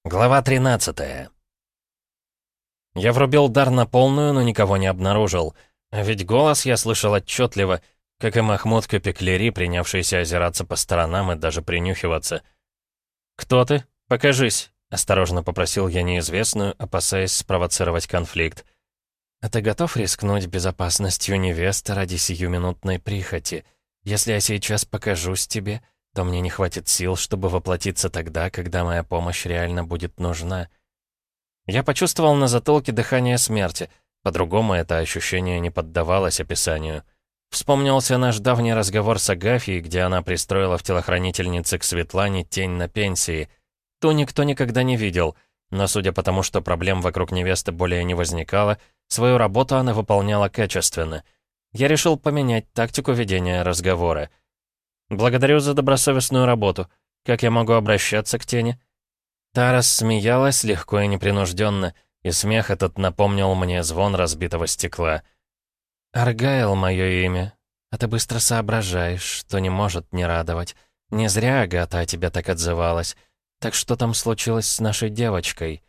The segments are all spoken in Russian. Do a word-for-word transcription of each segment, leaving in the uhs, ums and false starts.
Глава тринадцатая. Я врубил дар на полную, но никого не обнаружил. А ведь голос я слышал отчетливо, как и Махмуд Капеклери, принявшийся озираться по сторонам и даже принюхиваться. «Кто ты? Покажись!» — осторожно попросил я неизвестную, опасаясь спровоцировать конфликт. «А ты готов рискнуть безопасностью невесты ради сиюминутной прихоти? Если я сейчас покажусь тебе, то мне не хватит сил, чтобы воплотиться тогда, когда моя помощь реально будет нужна». Я почувствовал на затылке дыхание смерти. По-другому это ощущение не поддавалось описанию. Вспомнился наш давний разговор с Агафьей, где она пристроила в телохранительнице к Светлане тень на пенсии. Ту никто никогда не видел, но судя по тому, что проблем вокруг невесты более не возникало, свою работу она выполняла качественно. Я решил поменять тактику ведения разговора. «Благодарю за добросовестную работу. Как я могу обращаться к тени?» Та рассмеялась легко и непринужденно, и смех этот напомнил мне звон разбитого стекла. «Аргайл — мое имя. А ты быстро соображаешь, что не может не радовать. Не зря Агата о тебе так отзывалась. Так что там случилось с нашей девочкой?»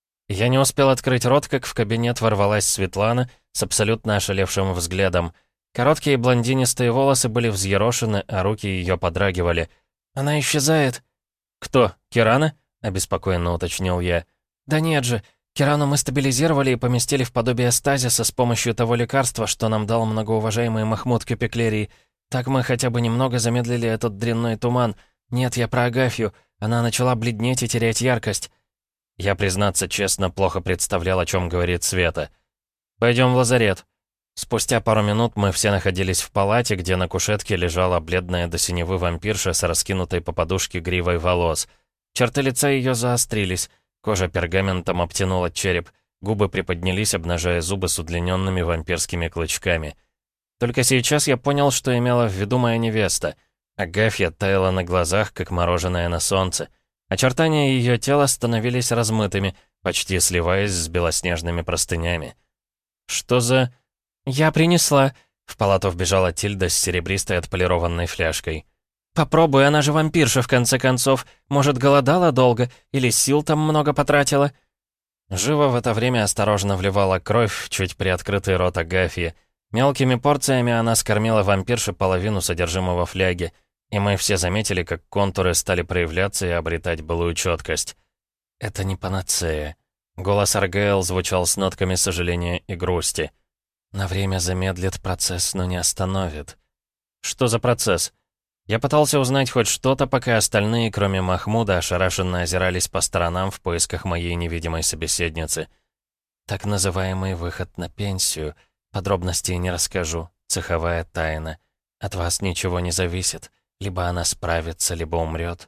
Я не успел открыть рот, как в кабинет ворвалась Светлана с абсолютно ошалевшим взглядом. Короткие блондинистые волосы были взъерошены, а руки ее подрагивали. «Она исчезает». «Кто? Кирана?» — обеспокоенно уточнил я. «Да нет же, Кирану мы стабилизировали и поместили в подобие стазиса с помощью того лекарства, что нам дал многоуважаемый Махмуд Капеклери. Так мы хотя бы немного замедлили этот дрянной туман. Нет, я про Агафью. Она начала бледнеть и терять яркость». Я, признаться честно, плохо представлял, о чем говорит Света. «Пойдем в лазарет». Спустя пару минут мы все находились в палате, где на кушетке лежала бледная до синевы вампирша с раскинутой по подушке гривой волос. Черты лица ее заострились, кожа пергаментом обтянула череп, губы приподнялись, обнажая зубы с удлиненными вампирскими клычками. Только сейчас я понял, что имела в виду моя невеста. Агафья таяла на глазах, как мороженое на солнце. Очертания ее тела становились размытыми, почти сливаясь с белоснежными простынями. «Что за...» «Я принесла...» В палату вбежала Тильда с серебристой отполированной фляжкой. «Попробуй, она же вампирша, в конце концов. Может, голодала долго? Или сил там много потратила?» Жива в это время осторожно вливала кровь в чуть приоткрытый рот Агафьи. Мелкими порциями она скормила вампирше половину содержимого фляги, и мы все заметили, как контуры стали проявляться и обретать былую четкость. «Это не панацея». Голос Аргайл звучал с нотками сожаления и грусти. «На время замедлит процесс, но не остановит». «Что за процесс?» Я пытался узнать хоть что-то, пока остальные, кроме Махмуда, ошарашенно озирались по сторонам в поисках моей невидимой собеседницы. «Так называемый выход на пенсию. Подробностей не расскажу. Цеховая тайна. От вас ничего не зависит. Либо она справится, либо умрет».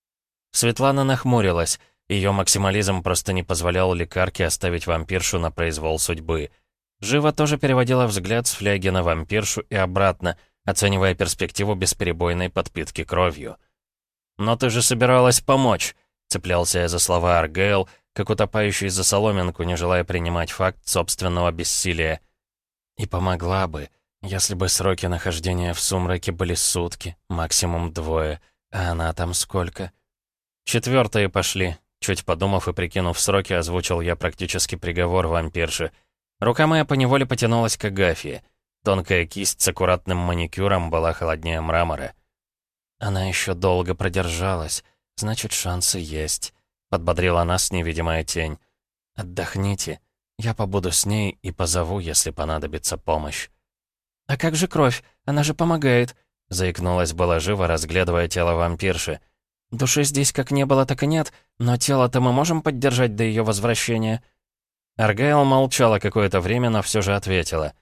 Светлана нахмурилась. Ее максимализм просто не позволял лекарке оставить вампиршу на произвол судьбы. Жива тоже переводила взгляд с фляги на вампиршу и обратно, оценивая перспективу бесперебойной подпитки кровью. «Но ты же собиралась помочь», — цеплялся я за слова Аргайл, как утопающий за соломинку, не желая принимать факт собственного бессилия. «И помогла бы, если бы сроки нахождения в сумраке были сутки, максимум двое, а она там сколько?» «Четвертые пошли», — чуть подумав и прикинув сроки, озвучил я практически приговор вампирши. Рука моя поневоле потянулась к Агафье. Тонкая кисть с аккуратным маникюром была холоднее мрамора. «Она еще долго продержалась, значит, шансы есть», — подбодрила нас невидимая тень. «Отдохните, я побуду с ней и позову, если понадобится помощь». «А как же кровь? Она же помогает», — заикнулась была живо, разглядывая тело вампирши. «Души здесь как не было, так и нет, но тело-то мы можем поддержать до ее возвращения?» Аргайл молчала какое-то время, но все же ответила.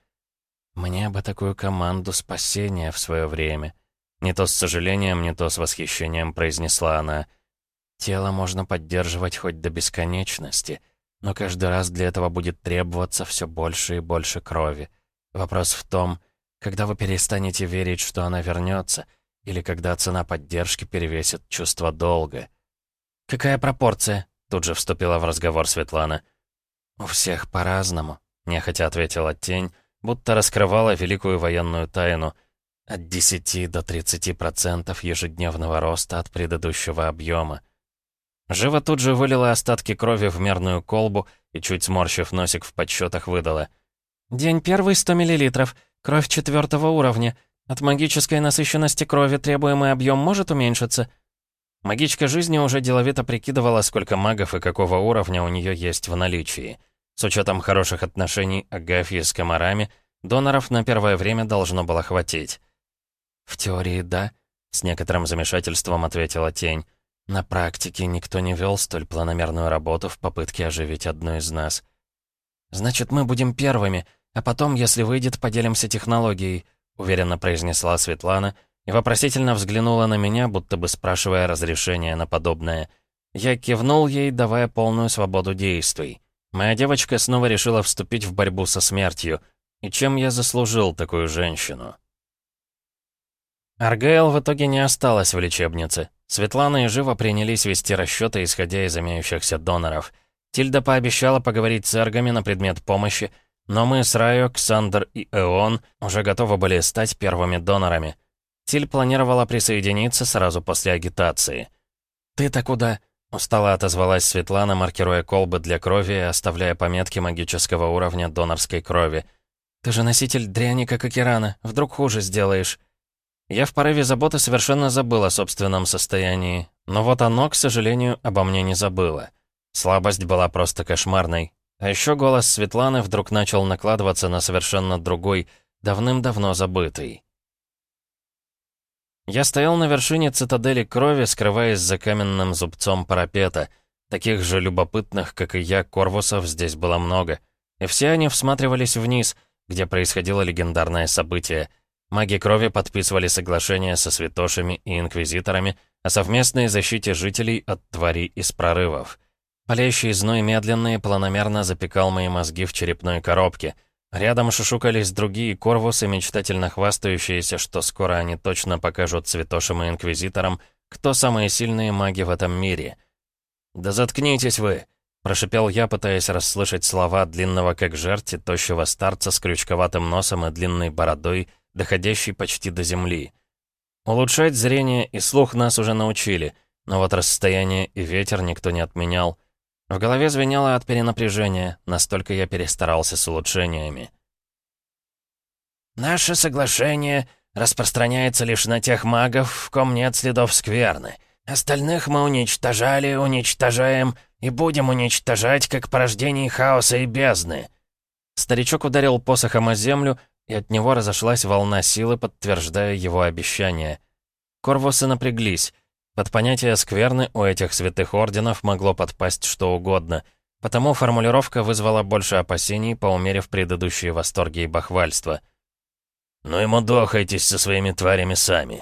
«Мне бы такую команду спасения в свое время». Не то с сожалением, не то с восхищением произнесла она. «Тело можно поддерживать хоть до бесконечности, но каждый раз для этого будет требоваться все больше и больше крови. Вопрос в том, когда вы перестанете верить, что она вернется, или когда цена поддержки перевесит чувство долга». «Какая пропорция?» — тут же вступила в разговор Светлана. «У всех по-разному», — нехотя ответила тень, будто раскрывала великую военную тайну. «От десяти до тридцати процентов ежедневного роста от предыдущего объема». Жива тут же вылила остатки крови в мерную колбу и, чуть сморщив носик в подсчетах, выдала. «День первый, сто миллилитров. Кровь четвертого уровня. От магической насыщенности крови требуемый объем может уменьшиться». Магичка жизни уже деловито прикидывала, сколько магов и какого уровня у нее есть в наличии. С учетом хороших отношений Агафьи с комарами, доноров на первое время должно было хватить. «В теории, да», — с некоторым замешательством ответила тень. «На практике никто не вел столь планомерную работу в попытке оживить одну из нас». «Значит, мы будем первыми, а потом, если выйдет, поделимся технологией», — уверенно произнесла Светлана и вопросительно взглянула на меня, будто бы спрашивая разрешения на подобное. Я кивнул ей, давая полную свободу действий. Моя девочка снова решила вступить в борьбу со смертью. И чем я заслужил такую женщину? Аргайл в итоге не осталась в лечебнице. Светлана и Жива принялись вести расчеты, исходя из имеющихся доноров. Тильда пообещала поговорить с эргами на предмет помощи, но мы с Райо, Ксандр и Эон уже готовы были стать первыми донорами. Тиль планировала присоединиться сразу после агитации. «Ты-то куда?» — устало отозвалась Светлана, маркируя колбы для крови и оставляя пометки магического уровня донорской крови. «Ты же носитель дряни, как и Кирана. Вдруг хуже сделаешь?» Я в порыве заботы совершенно забыл о собственном состоянии. Но вот оно, к сожалению, обо мне не забыло. Слабость была просто кошмарной. А еще голос Светланы вдруг начал накладываться на совершенно другой, давным-давно забытый. Я стоял на вершине цитадели крови, скрываясь за каменным зубцом парапета. Таких же любопытных, как и я, корвусов здесь было много. И все они всматривались вниз, где происходило легендарное событие. Маги крови подписывали соглашения со святошами и инквизиторами о совместной защите жителей от тварей из прорывов. Палящий зной медленно и планомерно запекал мои мозги в черепной коробке. Рядом шушукались другие корвусы, мечтательно хвастающиеся, что скоро они точно покажут святошам и инквизиторам, кто самые сильные маги в этом мире. «Да заткнитесь вы!» — прошипел я, пытаясь расслышать слова длинного как жерть и тощего старца с крючковатым носом и длинной бородой, доходящей почти до земли. Улучшать зрение и слух нас уже научили, но вот расстояние и ветер никто не отменял. В голове звенело от перенапряжения, настолько я перестарался с улучшениями. «Наше соглашение распространяется лишь на тех магов, в ком нет следов скверны. Остальных мы уничтожали, уничтожаем и будем уничтожать, как порождение хаоса и бездны». Старичок ударил посохом о землю, и от него разошлась волна силы, подтверждая его обещание. Корвусы напряглись. Под понятие скверны у этих святых орденов могло подпасть что угодно, потому формулировка вызвала больше опасений, поумерив предыдущие восторги и бахвальства. «Ну и мудохайтесь со своими тварями сами».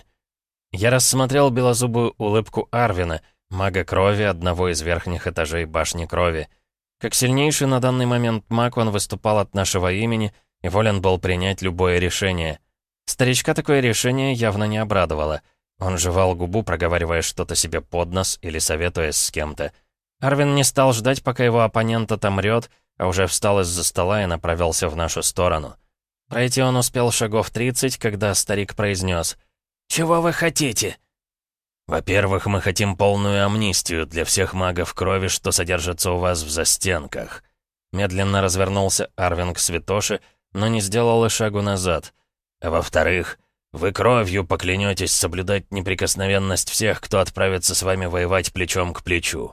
Я рассмотрел белозубую улыбку Арвина, мага крови одного из верхних этажей башни крови. Как сильнейший на данный момент маг он выступал от нашего имени и волен был принять любое решение. Старичка такое решение явно не обрадовало. Он жевал губу, проговаривая что-то себе под нос или советуясь с кем-то. Арвин не стал ждать, пока его оппонент отомрет, а уже встал из-за стола и направился в нашу сторону. Пройти он успел шагов тридцать, когда старик произнес: «Чего вы хотите?» «Во-первых, мы хотим полную амнистию для всех магов крови, что содержатся у вас в застенках». Медленно развернулся Арвин к святоши, но не сделал и шагу назад. «А во-вторых, вы кровью поклянетесь соблюдать неприкосновенность всех, кто отправится с вами воевать плечом к плечу».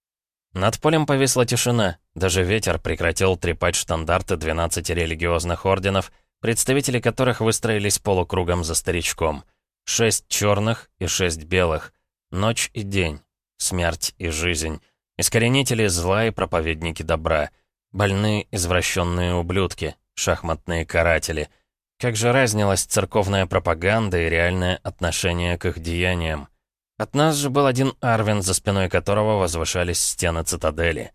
Над полем повисла тишина, даже ветер прекратил трепать штандарты двенадцати религиозных орденов, представители которых выстроились полукругом за старичком. Шесть черных и шесть белых. Ночь и день. Смерть и жизнь. Искоренители зла и проповедники добра. Больные извращенные ублюдки. Шахматные каратели. Как же разнилась церковная пропаганда и реальное отношение к их деяниям. От нас же был один Арвин, за спиной которого возвышались стены цитадели.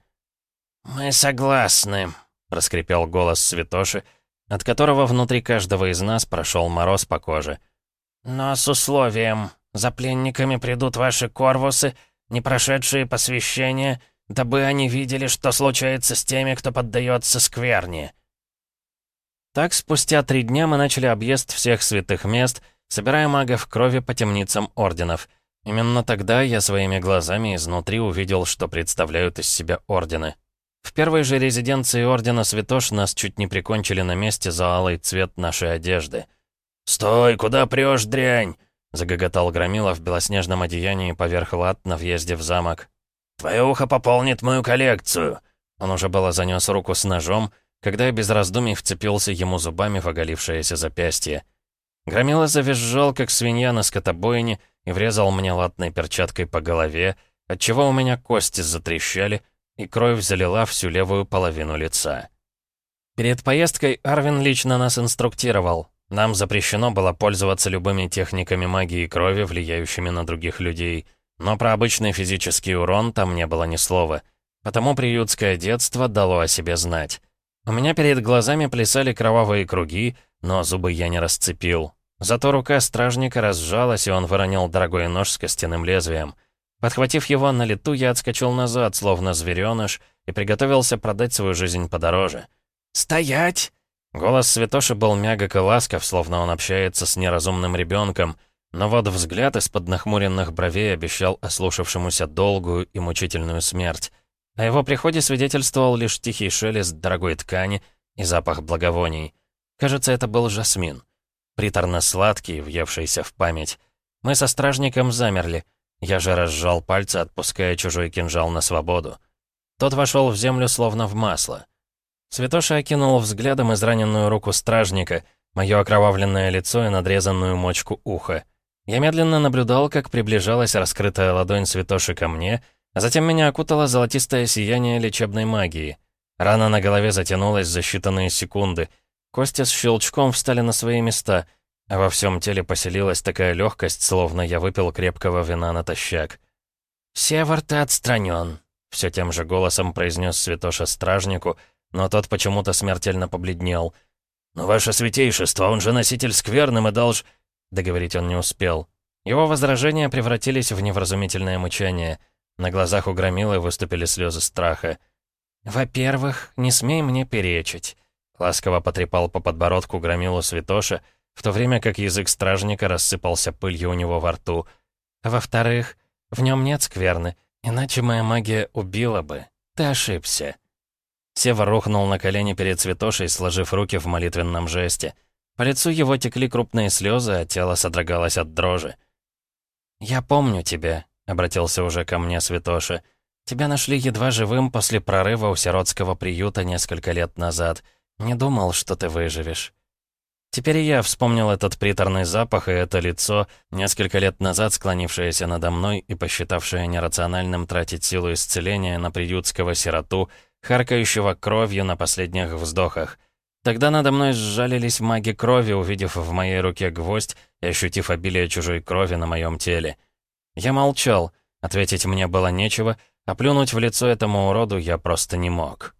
«Мы согласны», — проскрипел голос святоши, от которого внутри каждого из нас прошел мороз по коже. «Но с условием. За пленниками придут ваши корвусы, не прошедшие посвящение, дабы они видели, что случается с теми, кто поддается скверне». Так, спустя три дня мы начали объезд всех святых мест, собирая магов крови по темницам орденов. Именно тогда я своими глазами изнутри увидел, что представляют из себя ордены. В первой же резиденции Ордена Святош нас чуть не прикончили на месте за алый цвет нашей одежды. «Стой, куда прешь, дрянь?» — загоготал Громила в белоснежном одеянии поверх лат на въезде в замок. «Твое ухо пополнит мою коллекцию!» Он уже было занес руку с ножом, когда я без раздумий вцепился ему зубами в оголившееся запястье. Громила завизжал, как свинья на скотобойне, и врезал мне латной перчаткой по голове, отчего у меня кости затрещали, и кровь залила всю левую половину лица. Перед поездкой Арвин лично нас инструктировал. Нам запрещено было пользоваться любыми техниками магии крови, влияющими на других людей, но про обычный физический урон там не было ни слова. Потому приютское детство дало о себе знать. У меня перед глазами плясали кровавые круги, но зубы я не расцепил. Зато рука стражника разжалась, и он выронил дорогой нож с костяным лезвием. Подхватив его на лету, я отскочил назад, словно зверёныш, и приготовился продать свою жизнь подороже. «Стоять!» Голос Святоши был мягок и ласков, словно он общается с неразумным ребенком, но вот взгляд из-под нахмуренных бровей обещал ослушавшемуся долгую и мучительную смерть. О его приходе свидетельствовал лишь тихий шелест дорогой ткани и запах благовоний. Кажется, это был жасмин. Приторно-сладкий, въевшийся в память. Мы со стражником замерли. Я же разжал пальцы, отпуская чужой кинжал на свободу. Тот вошел в землю словно в масло. Святоша окинул взглядом израненную руку стражника, мое окровавленное лицо и надрезанную мочку уха. Я медленно наблюдал, как приближалась раскрытая ладонь Святоши ко мне, а затем меня окутало золотистое сияние лечебной магии. Рана на голове затянулась за считанные секунды. Кости с щелчком встали на свои места, а во всем теле поселилась такая легкость, словно я выпил крепкого вина натощак. «Север, ты отстранен», — все тем же голосом произнес Святоша стражнику, но тот почему-то смертельно побледнел. «Но ваше святейшество, он же носитель скверным и долж...» Договорить он не успел. Его возражения превратились в невразумительное мычание. На глазах у Громилы выступили слезы страха. «Во-первых, не смей мне перечить», — ласково потрепал по подбородку Громилу Святоша, в то время как язык стражника рассыпался пылью у него во рту. «А во-вторых, в нем нет скверны, иначе моя магия убила бы. Ты ошибся». Сева рухнул на колени перед Святошей, сложив руки в молитвенном жесте. По лицу его текли крупные слезы, а тело содрогалось от дрожи. «Я помню тебя», — обратился уже ко мне Святоша. «Тебя нашли едва живым после прорыва у сиротского приюта несколько лет назад. Не думал, что ты выживешь». Теперь я вспомнил этот приторный запах и это лицо, несколько лет назад склонившееся надо мной и посчитавшее нерациональным тратить силу исцеления на приютского сироту, харкающего кровью на последних вздохах. Тогда надо мной сжалились маги крови, увидев в моей руке гвоздь и ощутив обилие чужой крови на моем теле. Я молчал, ответить мне было нечего, а плюнуть в лицо этому уроду я просто не мог.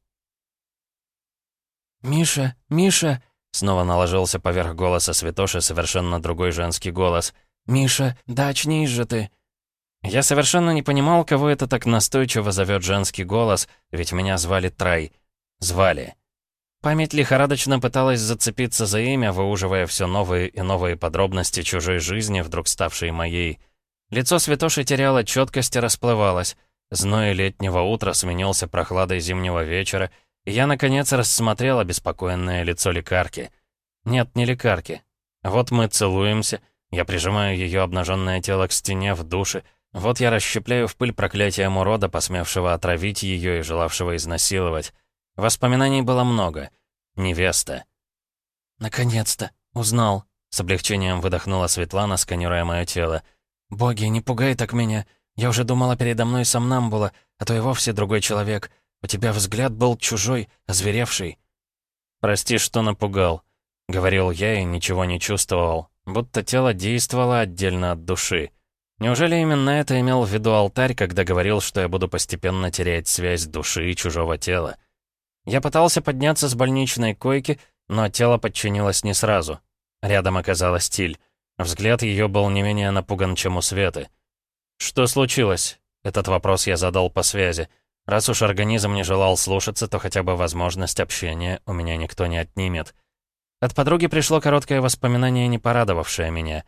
«Миша, Миша!» Снова наложился поверх голоса Святоши совершенно другой женский голос. «Миша, да очнись же ты!» Я совершенно не понимал, кого это так настойчиво зовет женский голос, ведь меня звали Трай. Звали. Память лихорадочно пыталась зацепиться за имя, выуживая все новые и новые подробности чужой жизни, вдруг ставшей моей. Лицо Святоши теряло четкость и расплывалось. Зной летнего утра сменился прохладой зимнего вечера, и я, наконец, рассмотрел обеспокоенное лицо лекарки. Нет, не лекарки. Вот мы целуемся, я прижимаю ее обнаженное тело к стене в душе, вот я расщепляю в пыль проклятием урода, посмевшего отравить ее и желавшего изнасиловать. Воспоминаний было много. Невеста. «Наконец-то! Узнал!» — с облегчением выдохнула Светлана, сканируя мое тело. «Боги, не пугай так меня! Я уже думала, передо мной сомнамбула, а то и вовсе другой человек. У тебя взгляд был чужой, озверевший». «Прости, что напугал», — говорил я и ничего не чувствовал, будто тело действовало отдельно от души. Неужели именно это имел в виду алтарь, когда говорил, что я буду постепенно терять связь души и чужого тела? Я пытался подняться с больничной койки, но тело подчинилось не сразу. Рядом оказалась Тиль. Взгляд ее был не менее напуган, чем у Светы. «Что случилось?» Этот вопрос я задал по связи. Раз уж организм не желал слушаться, то хотя бы возможность общения у меня никто не отнимет. От подруги пришло короткое воспоминание, не порадовавшее меня.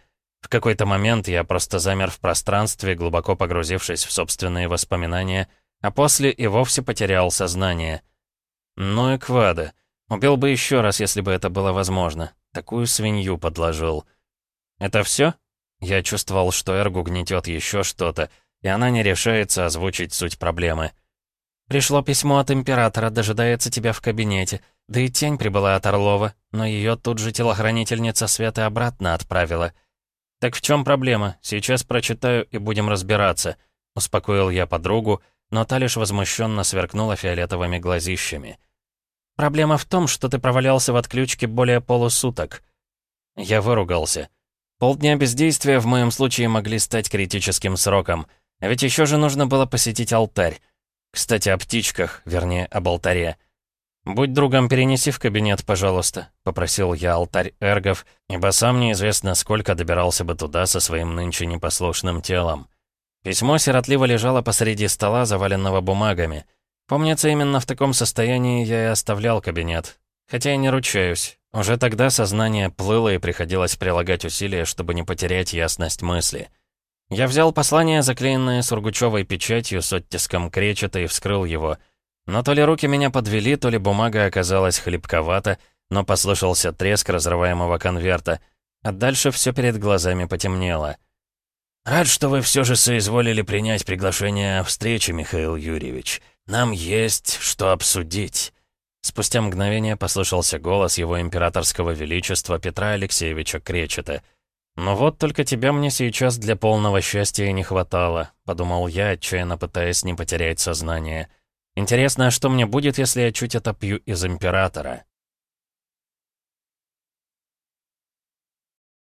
В какой-то момент я просто замер в пространстве, глубоко погрузившись в собственные воспоминания, а после и вовсе потерял сознание. Ну и квада. Убил бы еще раз, если бы это было возможно. Такую свинью подложил. Это все? Я чувствовал, что Эргу гнетет еще что-то, и она не решается озвучить суть проблемы. «Пришло письмо от Императора, дожидается тебя в кабинете. Да и тень прибыла от Орлова, но ее тут же телохранительница Светы обратно отправила. Так в чем проблема? Сейчас прочитаю и будем разбираться», — успокоил я подругу, но та лишь возмущенно сверкнула фиолетовыми глазищами. «Проблема в том, что ты провалялся в отключке более полусуток». Я выругался. Полдня бездействия в моем случае могли стать критическим сроком. А ведь еще же нужно было посетить алтарь. Кстати, о птичках, вернее, об алтаре. «Будь другом, перенеси в кабинет, пожалуйста», — попросил я алтарь эргов, ибо сам неизвестно сколько добирался бы туда со своим нынче непослушным телом. Письмо сиротливо лежало посреди стола, заваленного бумагами. Помнится, именно в таком состоянии я и оставлял кабинет. Хотя и не ручаюсь. Уже тогда сознание плыло и приходилось прилагать усилия, чтобы не потерять ясность мысли. Я взял послание, заклеенное сургучевой печатью с оттиском кречета, и вскрыл его. Но то ли руки меня подвели, то ли бумага оказалась хлипковата, но послышался треск разрываемого конверта, а дальше все перед глазами потемнело. «Рад, что вы все же соизволили принять приглашение о встрече, Михаил Юрьевич. Нам есть что обсудить». Спустя мгновение послышался голос его императорского величества Петра Алексеевича Кречета. «Ну вот только тебя мне сейчас для полного счастья и не хватало», — подумал я, отчаянно пытаясь не потерять сознание. «Интересно, а что мне будет, если я чуть отопью из императора?»